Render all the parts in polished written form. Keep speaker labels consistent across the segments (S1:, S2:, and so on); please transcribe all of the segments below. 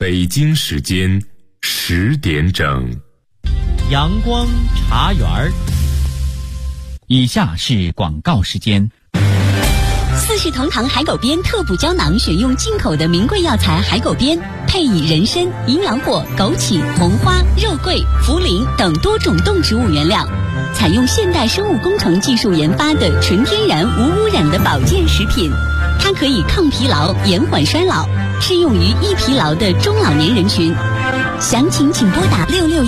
S1: 北京时间10点整。
S2: 阳光茶园儿。
S3: 以下是广告时间。
S4: 四世同堂海狗鞭特补胶囊选用进口的名贵药材海狗鞭，配以人参、银耳果、枸杞、红花、肉桂、茯苓等多种动植物原料，采用现代生物工程技术研发的纯天然无污染的保健食品。它可以抗疲劳、延缓衰老，适用于易疲劳的中老年人群。详情请拨打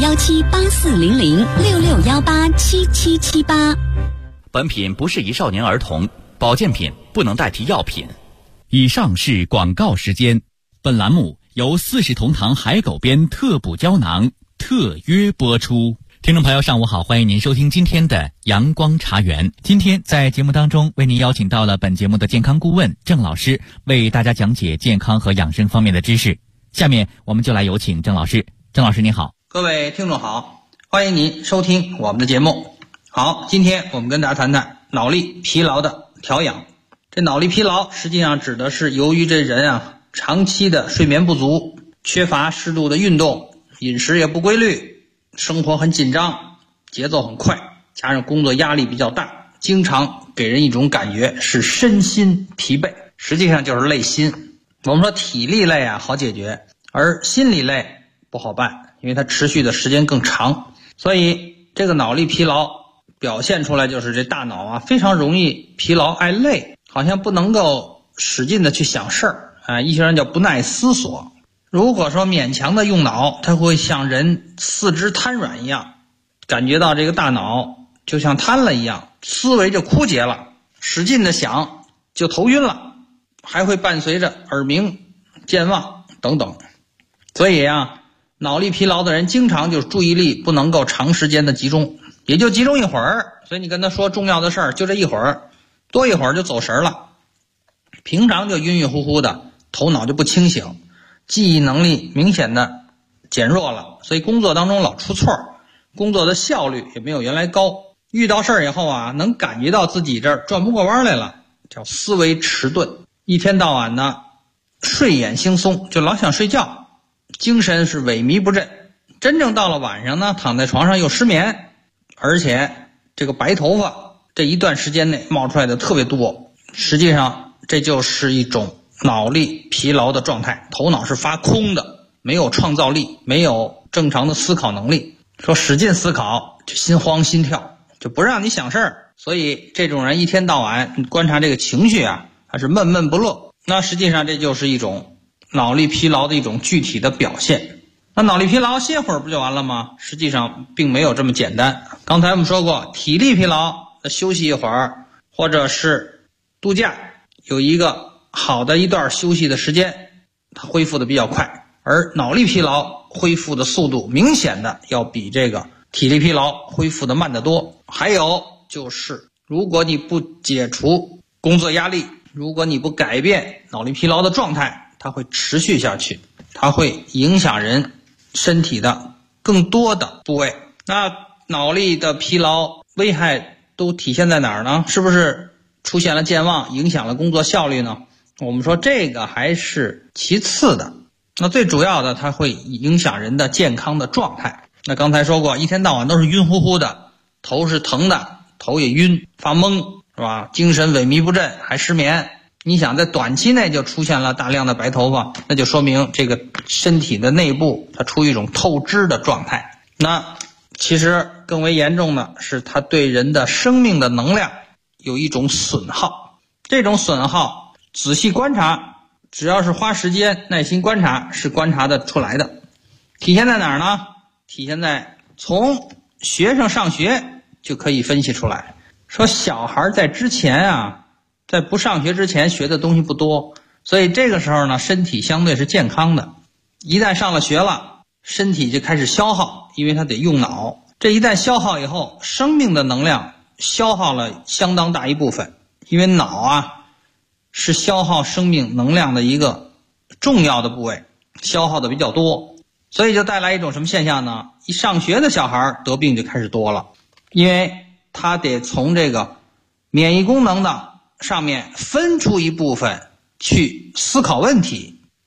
S4: 6617840066187778。
S3: 本品不适宜少年儿童，保健品不能代替药品。以上是广告时间。本栏目由四世同堂海狗鞭特补胶囊特约播出。听众朋友上午好，欢迎您收听今天的阳光茶园。今天在节目当中为您邀请到了本节目的健康顾问郑老师，为大家讲解健康和养生方面的知识。下面我们就来有请郑老师。郑老师您好。
S5: 各位听众好，欢迎您收听我们的节目。好，今天我们跟大家谈谈脑力疲劳的调养。这脑力疲劳实际上指的是由于这人长期的睡眠不足，缺乏适度的运动，饮食也不规律，生活很紧张，节奏很快，加上工作压力比较大，经常给人一种感觉是身心疲惫，实际上就是累心。我们说体力累好解决，而心理累不好办，因为它持续的时间更长。所以这个脑力疲劳表现出来就是这大脑非常容易疲劳爱累，好像不能够使劲的去想事儿医学上叫不耐思索。如果说勉强的用脑，它会像人四肢瘫软一样，感觉到这个大脑就像瘫了一样，思维就枯竭了，使劲的想就头晕了，还会伴随着耳鸣、健忘等等。所以脑力疲劳的人经常就是注意力不能够长时间的集中，也就集中一会儿，所以你跟他说重要的事儿就这一会儿，多一会儿就走神了，平常就晕晕乎乎的，头脑就不清醒，记忆能力明显的减弱了，所以工作当中老出错，工作的效率也没有原来高。遇到事儿以后能感觉到自己这儿转不过弯来了，叫思维迟钝，一天到晚睡眼惺忪，就老想睡觉，精神是萎靡不振。真正到了晚上躺在床上又失眠，而且这个白头发这一段时间内冒出来的特别多，实际上这就是一种脑力疲劳的状态，头脑是发空的，没有创造力，没有正常的思考能力，说使劲思考就心慌心跳，就不让你想事儿。所以这种人一天到晚你观察这个情绪还是闷闷不乐，那实际上这就是一种脑力疲劳的一种具体的表现。那脑力疲劳歇会儿不就完了吗？实际上并没有这么简单。刚才我们说过，体力疲劳休息一会儿，或者是度假有一个好的一段休息的时间，它恢复的比较快，而脑力疲劳恢复的速度明显的要比这个体力疲劳恢复的慢得多。还有就是如果你不解除工作压力，如果你不改变脑力疲劳的状态，它会持续下去，它会影响人身体的更多的部位。那脑力的疲劳危害都体现在哪儿呢？是不是出现了健忘，影响了工作效率呢？我们说这个还是其次的，那最主要的它会影响人的健康的状态。那刚才说过，一天到晚都是晕乎乎的，头是疼的，头也晕发懵，是吧？精神萎靡不振，还失眠。你想在短期内就出现了大量的白头发，那就说明这个身体的内部它处于一种透支的状态。那其实更为严重的是它对人的生命的能量有一种损耗，这种损耗仔细观察，只要是花时间耐心观察是观察得出来的。体现在哪儿呢？体现在从学生上学就可以分析出来，说小孩在之前在不上学之前学的东西不多，所以这个时候身体相对是健康的。一旦上了学了，身体就开始消耗，因为它得用脑。这一旦消耗以后，生命的能量消耗了相当大一部分，因为脑是消耗生命能量的一个重要的部位，消耗的比较多，所以就带来一种什么现象呢？一上学的小孩得病就开始多了，因为他得从这个免疫功能的上面分出一部分去思考问题，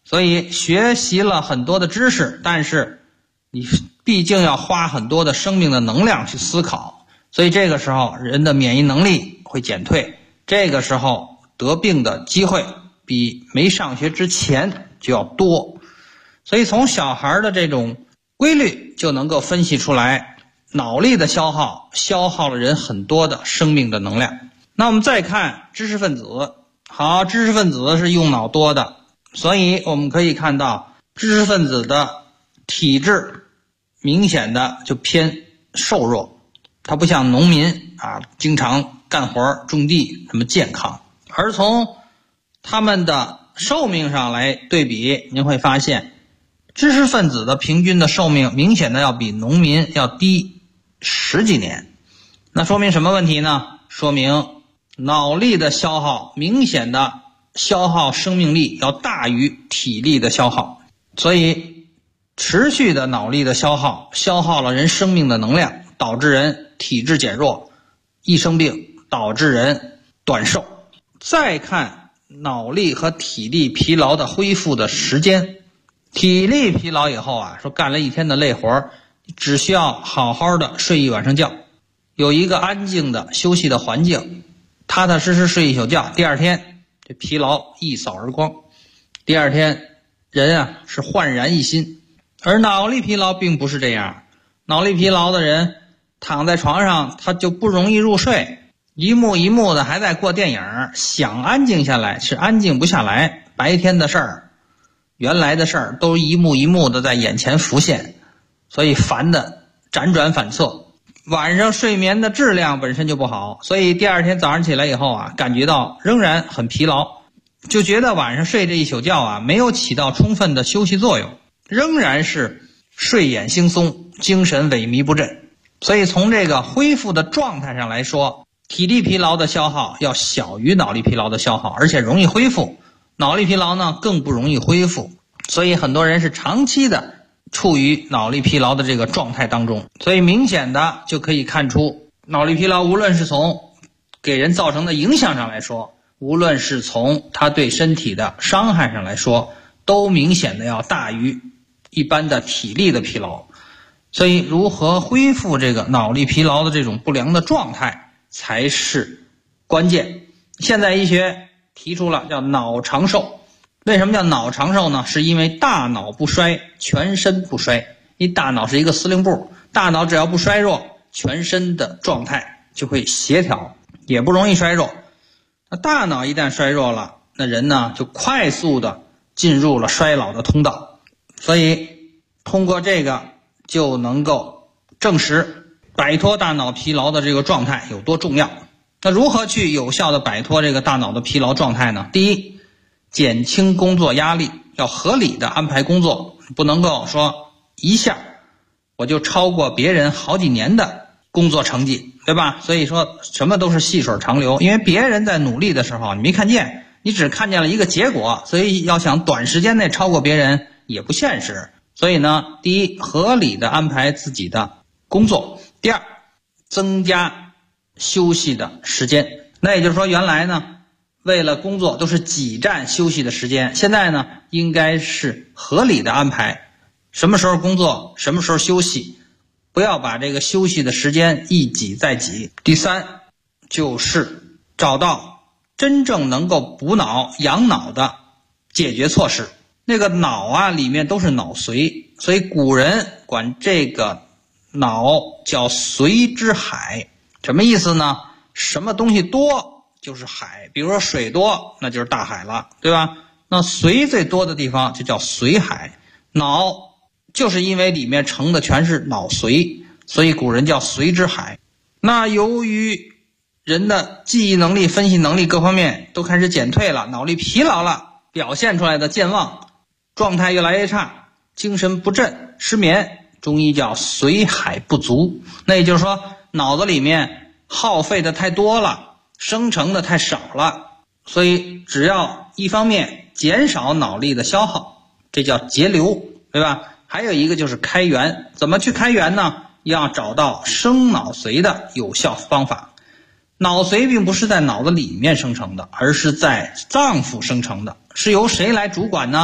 S5: 所以学习了很多的知识，但是你毕竟要花很多的生命的能量去思考，所以这个时候人的免疫能力会减退，这个时候得病的机会比没上学之前就要多。所以从小孩的这种规律就能够分析出来，脑力的消耗了人很多的生命的能量。那我们再看知识分子，好，知识分子是用脑多的，所以我们可以看到知识分子的体质明显的就偏瘦弱，他不像农民经常干活种地那么健康。而从他们的寿命上来对比，您会发现知识分子的平均的寿命明显的要比农民要低10几年。那说明什么问题呢？说明脑力的消耗明显的消耗生命力要大于体力的消耗，所以持续的脑力的消耗了人生命的能量，导致人体质减弱，一生病导致人短寿。再看脑力和体力疲劳的恢复的时间，体力疲劳以后说干了一天的累活，只需要好好的睡一晚上觉，有一个安静的休息的环境，踏踏实实睡一宿觉，第二天这疲劳一扫而光，第二天人是焕然一新。而脑力疲劳并不是这样，脑力疲劳的人躺在床上他就不容易入睡，一幕一幕的还在过电影，想安静下来是安静不下来，白天的事儿原来的事儿都一幕一幕的在眼前浮现，所以烦的辗转反侧，晚上睡眠的质量本身就不好，所以第二天早上起来以后感觉到仍然很疲劳，就觉得晚上睡这一宿觉没有起到充分的休息作用，仍然是睡眼惺忪，精神萎靡不振。所以从这个恢复的状态上来说，体力疲劳的消耗要小于脑力疲劳的消耗，而且容易恢复。脑力疲劳呢更不容易恢复，所以很多人是长期的处于脑力疲劳的这个状态当中。所以明显的就可以看出，脑力疲劳无论是从给人造成的影响上来说，无论是从它对身体的伤害上来说，都明显的要大于一般的体力的疲劳。所以如何恢复这个脑力疲劳的这种不良的状态才是关键。现代医学提出了叫脑长寿。为什么叫脑长寿呢？是因为大脑不衰，全身不衰。因为大脑是一个司令部，大脑只要不衰弱，全身的状态就会协调，也不容易衰弱。那大脑一旦衰弱了，那人呢就快速的进入了衰老的通道。所以通过这个就能够证实摆脱大脑疲劳的这个状态有多重要。那如何去有效的摆脱这个大脑的疲劳状态呢？第一，减轻工作压力，要合理的安排工作，不能够说一下我就超过别人好几年的工作成绩，对吧？所以说什么都是细水长流，因为别人在努力的时候你没看见，你只看见了一个结果，所以要想短时间内超过别人也不现实。所以呢，第一，合理的安排自己的工作；第二，增加休息的时间。那也就是说，原来呢为了工作都是挤占休息的时间，现在呢应该是合理的安排，什么时候工作什么时候休息，不要把这个休息的时间一挤再挤。第三，就是找到真正能够补脑养脑的解决措施。那个脑里面都是脑髓，所以古人管这个脑叫髓之海。什么意思呢？什么东西多就是海，比如说水多那就是大海了，对吧？那髓最多的地方就叫髓海。脑就是因为里面盛的全是脑髓，所以古人叫髓之海。那由于人的记忆能力、分析能力各方面都开始减退了，脑力疲劳了，表现出来的健忘，状态越来越差，精神不振，失眠，中医叫髓海不足。那也就是说脑子里面耗费的太多了，生成的太少了，所以只要一方面减少脑力的消耗，这叫节流，对吧？还有一个就是开源。怎么去开源呢？要找到生脑髓的有效方法。脑髓并不是在脑子里面生成的，而是在脏腑生成的。是由谁来主管呢？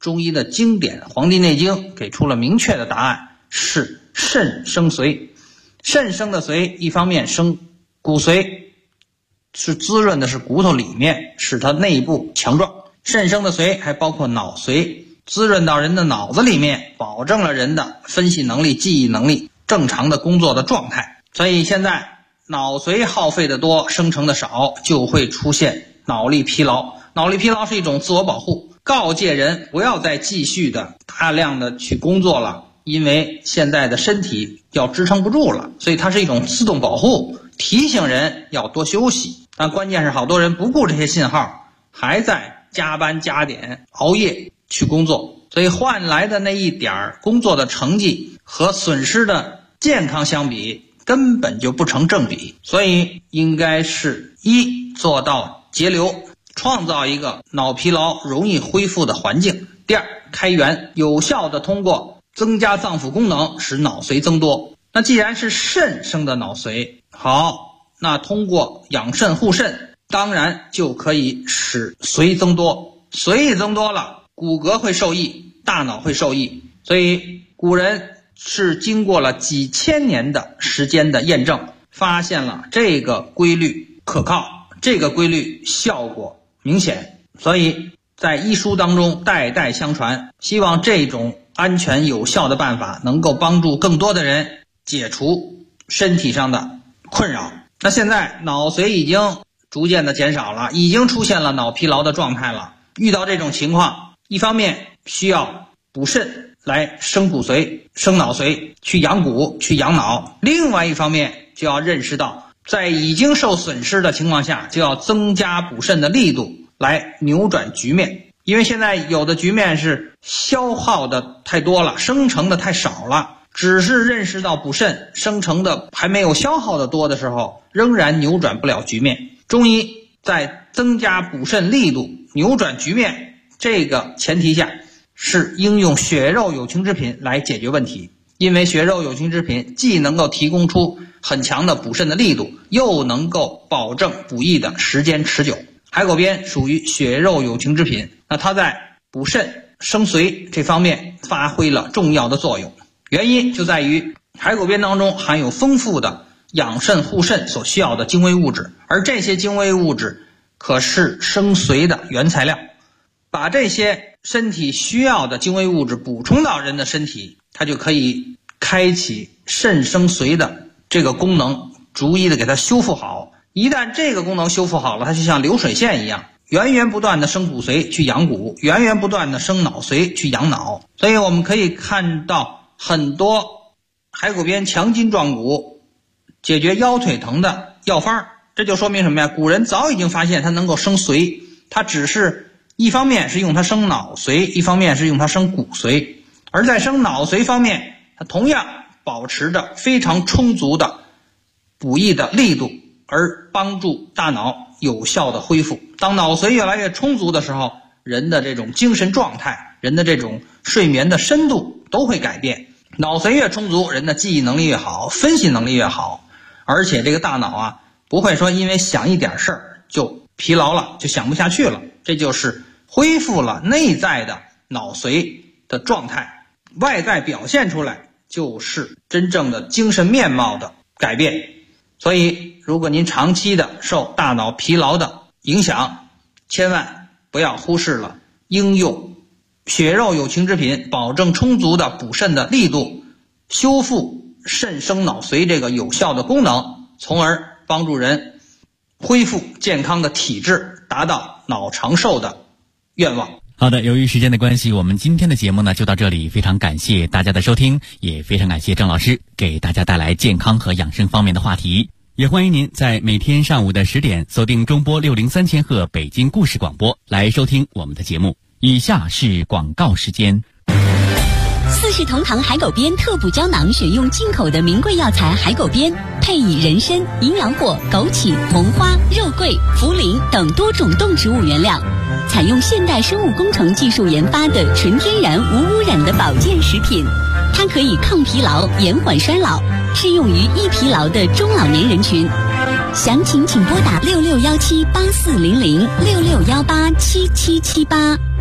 S5: 中医的经典《黄帝内经》给出了明确的答案，是肾生髓。肾生的髓，一方面生骨髓，是滋润的是骨头里面，使它内部强壮。肾生的髓还包括脑髓，滋润到人的脑子里面，保证了人的分析能力、记忆能力正常的工作的状态。所以现在脑髓耗费的多，生成的少，就会出现脑力疲劳。脑力疲劳是一种自我保护，告诫人不要再继续的大量的去工作了，因为现在的身体要支撑不住了，所以它是一种自动保护，提醒人要多休息。但关键是好多人不顾这些信号，还在加班加点熬夜去工作，所以换来的那一点工作的成绩和损失的健康相比根本就不成正比。所以应该是一，做到节流，创造一个脑疲劳容易恢复的环境；第二，开源，有效的通过增加脏腑功能使脑髓增多。那既然是肾生的脑髓，好，那通过养肾护肾，当然就可以使髓增多。髓增多了，骨骼会受益，大脑会受益。所以古人是经过了几千年的时间的验证，发现了这个规律可靠，这个规律效果明显，所以在医书当中代代相传，希望这种安全有效的办法能够帮助更多的人解除身体上的困扰。那现在脑髓已经逐渐的减少了，已经出现了脑疲劳的状态了。遇到这种情况，一方面需要补肾来生骨髓、生脑髓，去养骨、去养脑；另外一方面就要认识到，在已经受损失的情况下，就要增加补肾的力度来扭转局面。因为现在有的局面是消耗的太多了，生成的太少了，只是认识到补肾生成的还没有消耗的多的时候，仍然扭转不了局面。中医在增加补肾力度、扭转局面这个前提下，是应用血肉有情之品来解决问题。因为血肉有情之品既能够提供出很强的补肾的力度，又能够保证补益的时间持久。海狗鞭属于血肉有情之品，那它在补肾生髓这方面发挥了重要的作用。原因就在于海狗鞭当中含有丰富的养肾护肾所需要的精微物质，而这些精微物质可是生髓的原材料。把这些身体需要的精微物质补充到人的身体，它就可以开启肾生髓的这个功能，逐一的给它修复好。一旦这个功能修复好了，它就像流水线一样，源源不断的生骨髓去养骨，源源不断的生脑髓去养脑。所以我们可以看到很多海狗鞭强筋壮骨、解决腰腿疼的药方，这就说明什么呀？古人早已经发现它能够生髓，它只是一方面是用它生脑髓，一方面是用它生骨髓。而在生脑髓方面，它同样保持着非常充足的补益的力度，而帮助大脑有效的恢复。当脑髓越来越充足的时候，人的这种精神状态、人的这种睡眠的深度都会改变。脑髓越充足，人的记忆能力越好，分析能力越好，而且这个大脑不会说因为想一点事儿就疲劳了，就想不下去了。这就是恢复了内在的脑髓的状态，外在表现出来就是真正的精神面貌的改变。所以如果您长期的受大脑疲劳的影响，千万不要忽视了应用血肉有情之品，保证充足的补肾的力度，修复肾生脑髓这个有效的功能，从而帮助人恢复健康的体质，达到脑长寿的愿望。
S3: 好的，由于时间的关系，我们今天的节目呢就到这里，非常感谢大家的收听，也非常感谢郑老师给大家带来健康和养生方面的话题。也欢迎您在每天上午的10点锁定中波603千赫北京故事广播来收听我们的节目。以下是广告时间。
S4: 四世同堂海狗鞭特补胶囊选用进口的名贵药材海狗鞭，配以人参、银杨果、枸杞、红花、肉桂、茯苓等多种动植物原料，采用现代生物工程技术研发的纯天然无污染的保健食品。它可以抗疲劳、延缓衰老，适用于易疲劳的中老年人群。详情请拨打66178400 66187778。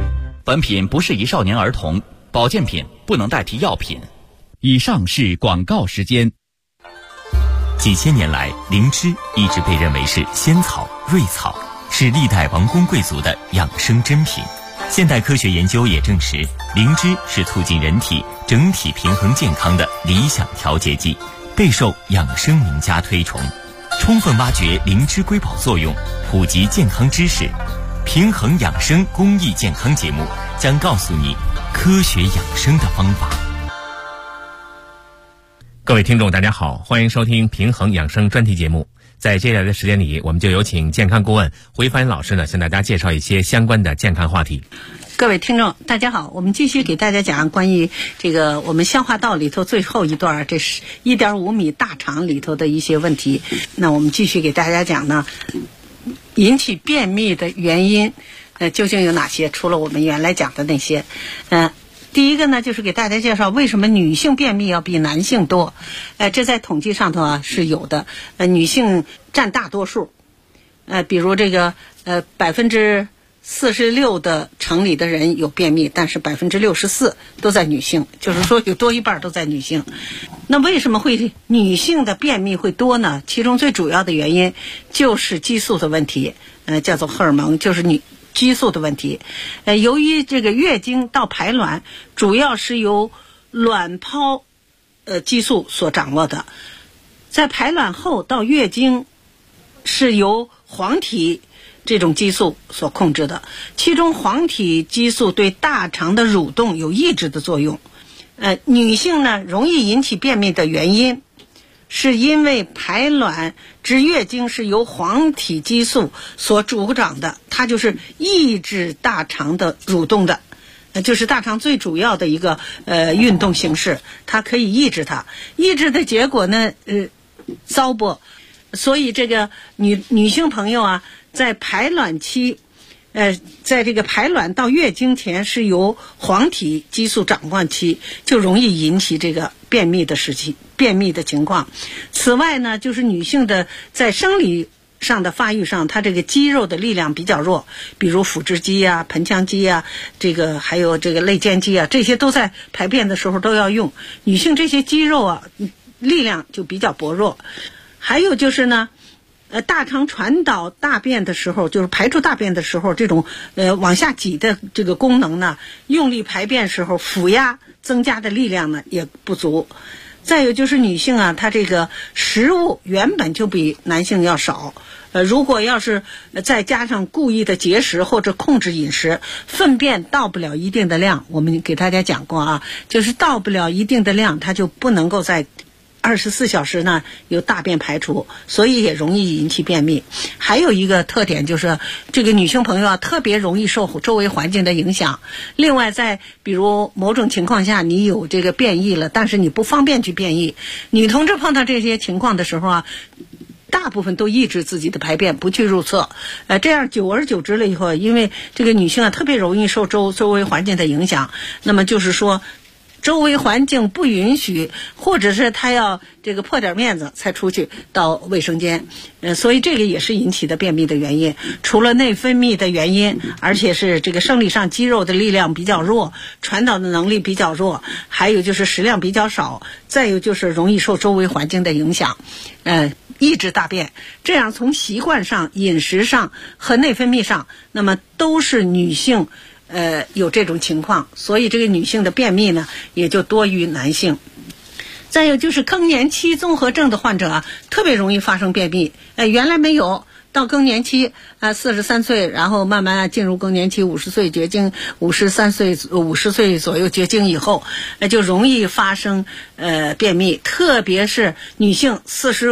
S3: 本品不适宜少年儿童，保健品不能代替药品。以上是广告时间。
S6: 几千年来，灵芝一直被认为是仙草、瑞草，是历代王公贵族的养生珍品。现代科学研究也证实，灵芝是促进人体整体平衡健康的理想调节剂，备受养生名家推崇。充分挖掘灵芝瑰宝作用，普及健康知识，平衡养生公益健康节目将告诉你科学养生的方法。
S7: 各位听众大家好，欢迎收听平衡养生专题节目。在接下来的时间里，我们就有请健康顾问回帆老师呢，向大家介绍一些相关的健康话题。
S8: 各位听众大家好，我们继续给大家讲关于这个我们消化道里头最后一段，这是 1.5 米大肠里头的一些问题。那我们继续给大家讲呢，引起便秘的原因究竟有哪些，除了我们原来讲的那些。第一个呢，就是给大家介绍为什么女性便秘要比男性多。这在统计上头啊是有的。女性占大多数。比如这个46%的城里的人有便秘，但是64%都在女性，就是说有多一半都在女性。那为什么会女性的便秘会多呢？其中最主要的原因就是激素的问题，叫做荷尔蒙，就是激素的问题。由于这个月经到排卵主要是由卵泡激素所掌握的，在排卵后到月经是由黄体这种激素所控制的，其中黄体激素对大肠的蠕动有抑制的作用。女性呢容易引起便秘的原因是因为排卵至月经是由黄体激素所主掌的，它就是抑制大肠的蠕动的，就是大肠最主要的一个运动形式，它可以抑制它。抑制的结果呢糟粕。所以这个女性朋友啊，在排卵期在这个排卵到月经前是由黄体激素掌管期，就容易引起这个便秘的情况。此外呢，就是女性的在生理上的发育上，她这个肌肉的力量比较弱，比如腹直肌啊、盆腔肌啊，这个还有这个肋间肌啊，这些都在排便的时候都要用。女性这些肌肉啊力量就比较薄弱。还有就是呢，大肠传导大便的时候，就是排出大便的时候，这种往下挤的这个功能呢，用力排便时候腹压增加的力量呢也不足。再有就是女性啊，她这个食物原本就比男性要少，如果要是再加上故意的节食或者控制饮食，粪便到不了一定的量，我们给大家讲过啊，就是到不了一定的量，它就不能够在24小时呢有大便排出，所以也容易引起便秘。还有一个特点就是这个女性朋友啊特别容易受周围环境的影响。另外在比如某种情况下你有这个便意了，但是你不方便去便意，女同志碰到这些情况的时候啊，大部分都抑制自己的排便，不去入厕。这样久而久之了以后，因为这个女性啊特别容易受周围环境的影响，那么就是说周围环境不允许，或者是他要这个破点面子才出去到卫生间，所以这个也是引起的便秘的原因。除了内分泌的原因，而且是这个生理上肌肉的力量比较弱，传导的能力比较弱，还有就是食量比较少，再有就是容易受周围环境的影响，抑制大便。这样从习惯上、饮食上和内分泌上，那么都是女性有这种情况，所以这个女性的便秘呢也就多于男性。再有就是更年期综合症的患者啊，特别容易发生便秘。原来没有，到更年期43岁，然后慢慢进入更年期，50岁绝经，53岁50岁左右绝经以后，就容易发生便秘。特别是女性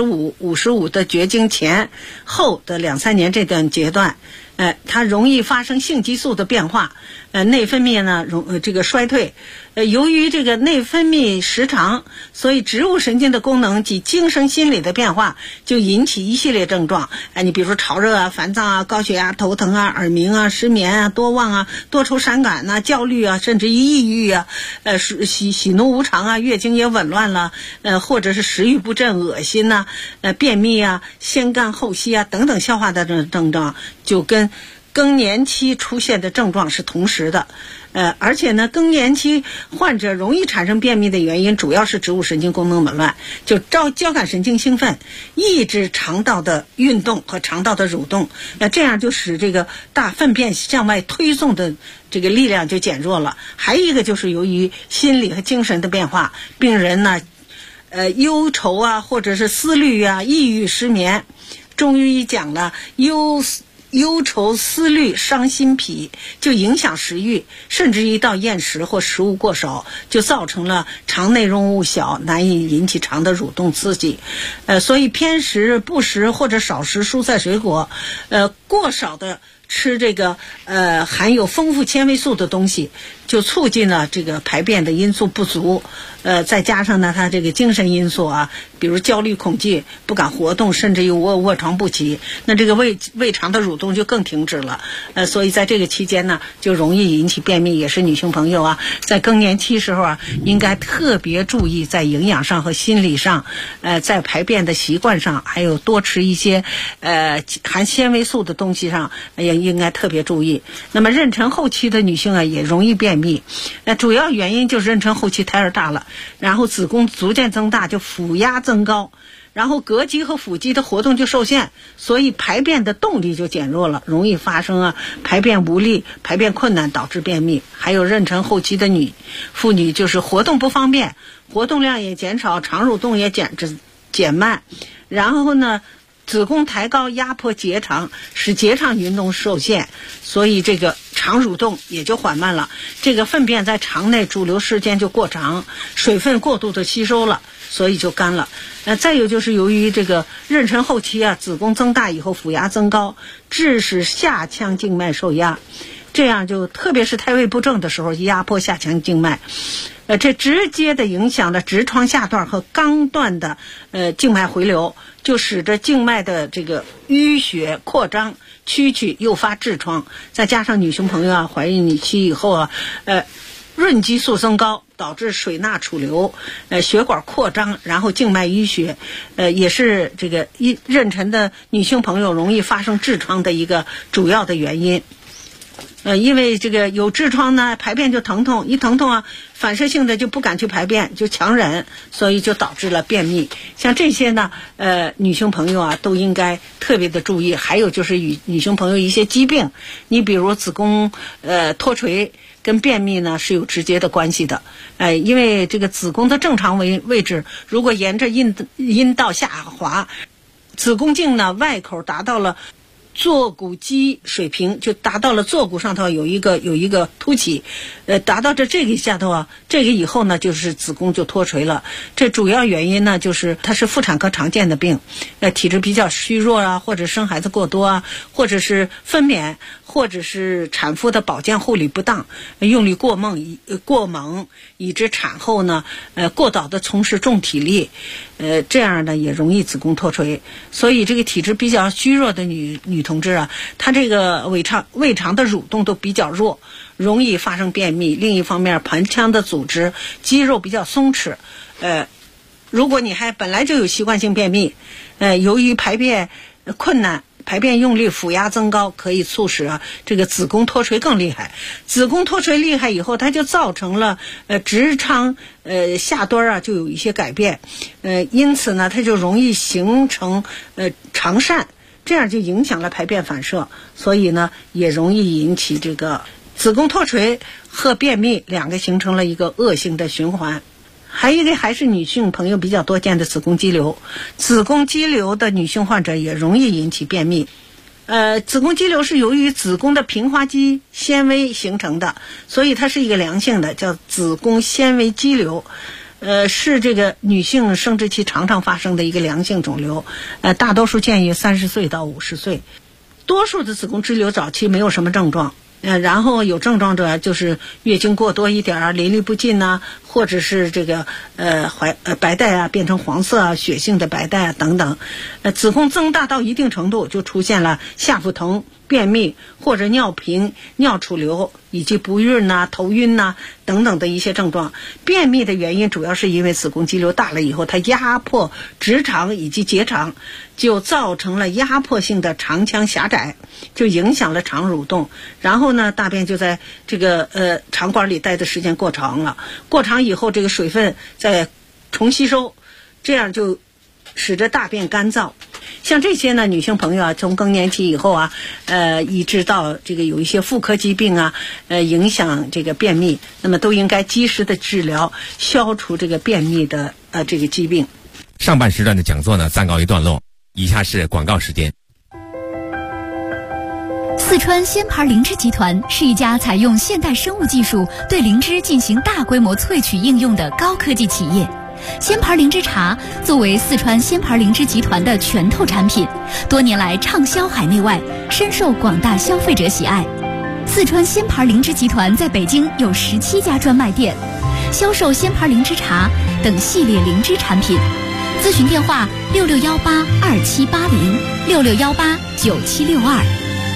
S8: 45、55的绝经前后的2-3年这段阶段，它容易发生性激素的变化，内分泌呢这个衰退。由于这个内分泌失常，所以植物神经的功能及精神心理的变化就引起一系列症状。你比如说潮热啊、烦躁啊、高血压、头疼啊、耳鸣啊、失眠啊、多忘啊、多愁善感啊、焦虑啊，甚至于抑郁啊，喜怒无常啊，月经也紊乱了，或者是食欲不振、恶心啊、便秘啊、先干后稀啊等等消化的症状，就跟更年期出现的症状是同时的。而且呢，更年期患者容易产生便秘的原因主要是植物神经功能紊乱，就交感神经兴奋，抑制肠道的运动和肠道的蠕动，这样就使这个大粪便向外推送的这个力量就减弱了。还有一个就是由于心理和精神的变化，病人呢忧愁啊，或者是思虑啊，抑郁失眠。中医讲了忧愁思虑伤心脾，就影响食欲，甚至于到厌食或食物过少，就造成了肠内容物小，难以引起肠的蠕动刺激。所以偏食、不食或者少食蔬菜水果，过少的吃这个含有丰富纤维素的东西，就促进了这个排便的因素不足。再加上呢，他这个精神因素啊，比如焦虑、恐惧，不敢活动，甚至于卧床不起，那这个胃肠的蠕动就更停止了。所以在这个期间呢，就容易引起便秘。也是女性朋友啊，在更年期时候啊，应该特别注意在营养上和心理上，在排便的习惯上，还有多吃一些含纤维素的东西上，也应该特别注意。那么妊娠后期的女性啊，也容易便秘。主要原因就是妊娠后期胎儿大了，然后子宫逐渐增大，就腹压增高，然后膈肌和腹肌的活动就受限，所以排便的动力就减弱了，容易发生排便无力、排便困难，导致便秘。还有妊娠后期的妇女就是活动不方便，活动量也减少，肠蠕动也减慢，然后呢子宫抬高压迫结肠，使结肠运动受限，所以这个肠蠕动也就缓慢了，这个粪便在肠内驻留时间就过长，水分过度的吸收了，所以就干了。再有就是由于这个妊娠后期啊，子宫增大以后腹压增高，致使下腔静脉受压，这样就特别是胎位不正的时候压迫下腔静脉，这直接的影响了直窗下段和肛段的静脉回流，就使得静脉的这个淤血扩张曲曲，诱发痔疮。再加上女性朋友啊，怀孕女期以后啊，润激素增高，导致水钠储留，血管扩张，然后静脉淤血，也是这个妊娠的女性朋友容易发生痔疮的一个主要的原因。因为这个有痔疮呢，排便就疼痛，一疼痛啊，反射性的就不敢去排便，就强忍，所以就导致了便秘。像这些呢，女性朋友啊都应该特别的注意。还有就是女性朋友一些疾病，你比如子宫脱垂跟便秘呢是有直接的关系的。因为这个子宫的正常位置如果沿着阴道下滑，子宫颈呢外口达到了坐骨肌水平，就达到了坐骨上头有一个凸起，达到这个下头啊，这个以后呢就是子宫就脱垂了。这主要原因呢就是它是妇产科常见的病，体质比较虚弱啊，或者生孩子过多啊，或者是分娩，或者是产妇的保健护理不当，用力过猛，以致产后呢过早的从事重体力，这样呢也容易子宫脱垂。所以这个体质比较虚弱的女同志啊，她这个胃肠的蠕动都比较弱，容易发生便秘。另一方面，盆腔的组织肌肉比较松弛，如果你还本来就有习惯性便秘，由于排便困难，排便用力，腹压增高，可以促使这个子宫脱垂更厉害。子宫脱垂厉害以后，它就造成了直肠下端就有一些改变，因此呢它就容易形成肠疝，这样就影响了排便反射，所以呢也容易引起这个子宫脱垂和便秘两个形成了一个恶性的循环。还有一个还是女性朋友比较多见的子宫肌瘤，子宫肌瘤的女性患者也容易引起便秘。子宫肌瘤是由于子宫的平滑肌纤维形成的，所以它是一个良性的，叫子宫纤维肌瘤。是这个女性生殖期常常发生的一个良性肿瘤，大多数见于30岁到50岁。多数的子宫肌瘤早期没有什么症状，然后有症状者就是月经过多一点，淋漓不尽呐，或或者是这个白带啊变成黄色啊、血性的白带啊等等，子宫增大到一定程度，就出现了下腹疼、便秘或者尿频、尿储留以及不孕呐、头晕呐等等的一些症状。便秘的原因主要是因为子宫肌瘤大了以后，它压迫直肠以及结肠，就造成了压迫性的肠腔狭窄，就影响了肠蠕动，然后呢大便就在这个肠管里待的时间过长了，过长以后这个水分再重吸收，这样就使得大便干燥。像这些呢，女性朋友啊，从更年期以后啊，一直到这个有一些妇科疾病啊，影响这个便秘，那么都应该及时的治疗，消除这个便秘的这个疾病。
S7: 上半时段的讲座呢暂告一段落，以下是广告时间。
S9: 四川鲜牌灵芝集团是一家采用现代生物技术对灵芝进行大规模萃取应用的高科技企业。鲜牌灵芝茶作为四川鲜牌灵芝集团的拳头产品，多年来畅销海内外，深受广大消费者喜爱。四川鲜牌灵芝集团在北京有17家专卖店，销售鲜牌灵芝茶等系列灵芝产品。咨询电话66182780，66189762。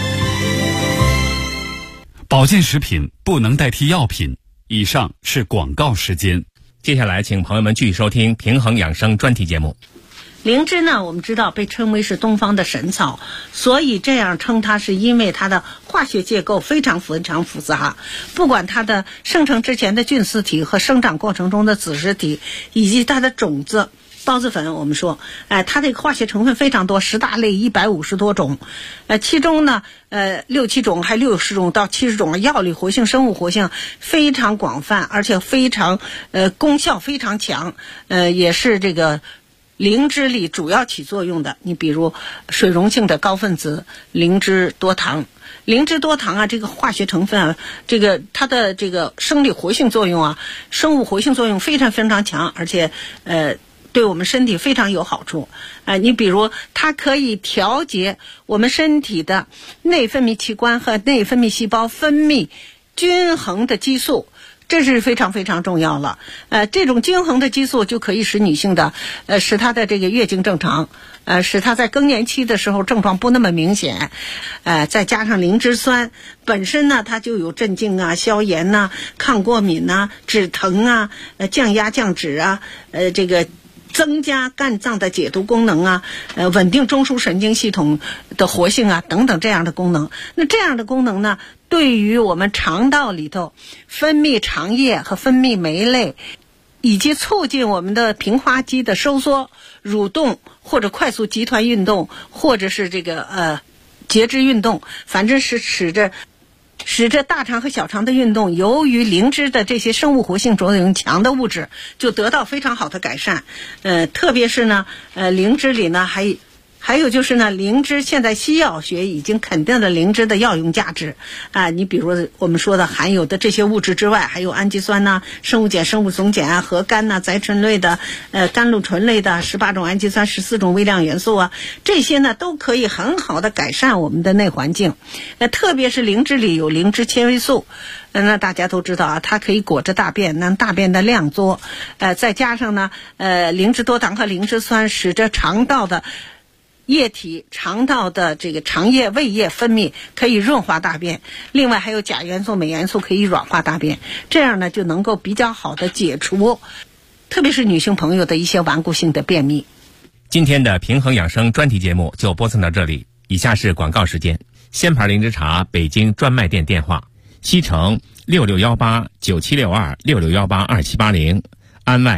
S1: 保健食品不能代替药品。以上是广告时间。
S7: 接下来请朋友们继续收听平衡养生专题节目。
S8: 灵芝呢，我们知道被称为是东方的神草，所以这样称它是因为它的化学结构非常复杂，不管它的生成之前的菌丝体和生长过程中的子实体，以及它的种子孢子粉，我们说它这个化学成分非常多，10大类150多种，其中呢6、7种还60种到70种，药理活性、生物活性非常广泛，而且非常功效非常强，也是这个灵芝里主要起作用的。你比如水溶性的高分子灵芝多糖。灵芝多糖啊，这个化学成分啊，这个它的这个生理活性作用啊，生物活性作用非常强，而且对我们身体非常有好处。你比如它可以调节我们身体的内分泌器官和内分泌细胞分泌均衡的激素，这是非常重要了。这种均衡的激素就可以使女性的使她的这个月经正常，使她在更年期的时候症状不那么明显。再加上灵芝酸本身呢，它就有镇静啊、消炎呐、抗过敏呐、止疼啊、降压降脂啊，这个增加肝脏的解毒功能啊，稳定中枢神经系统的活性啊，等等这样的功能。那这样的功能呢，对于我们肠道里头分泌肠液和分泌酶类，以及促进我们的平滑肌的收缩、蠕动或者快速集团运动，或者是这个节肢运动，反正是使着大肠和小肠的运动，由于灵芝的这些生物活性作用强的物质就得到非常好的改善。特别是呢灵芝里呢还有就是呢，灵芝现在西药学已经肯定了灵芝的药用价值你比如我们说的含有的这些物质之外，还有氨基酸呐、生物碱、生物总碱啊、核苷呐、甾醇类的甘露醇类的18种氨基酸、14种微量元素啊，这些呢都可以很好的改善我们的内环境。特别是灵芝里有灵芝纤维素，那大家都知道啊，它可以裹着大便，让大便的量多。再加上呢灵芝多糖和灵芝酸使得肠道的液体、肠道的这个肠液、胃液分泌可以润滑大便，另外还有钾元素、镁元素可以软化大便，这样呢就能够比较好的解除特别是女性朋友的一些顽固性的便秘。
S7: 今天的平衡养生专题节目就播送到这里，以下是广告时间。鲜牌灵芝茶北京专卖店电话：西城66189762，66182780，安外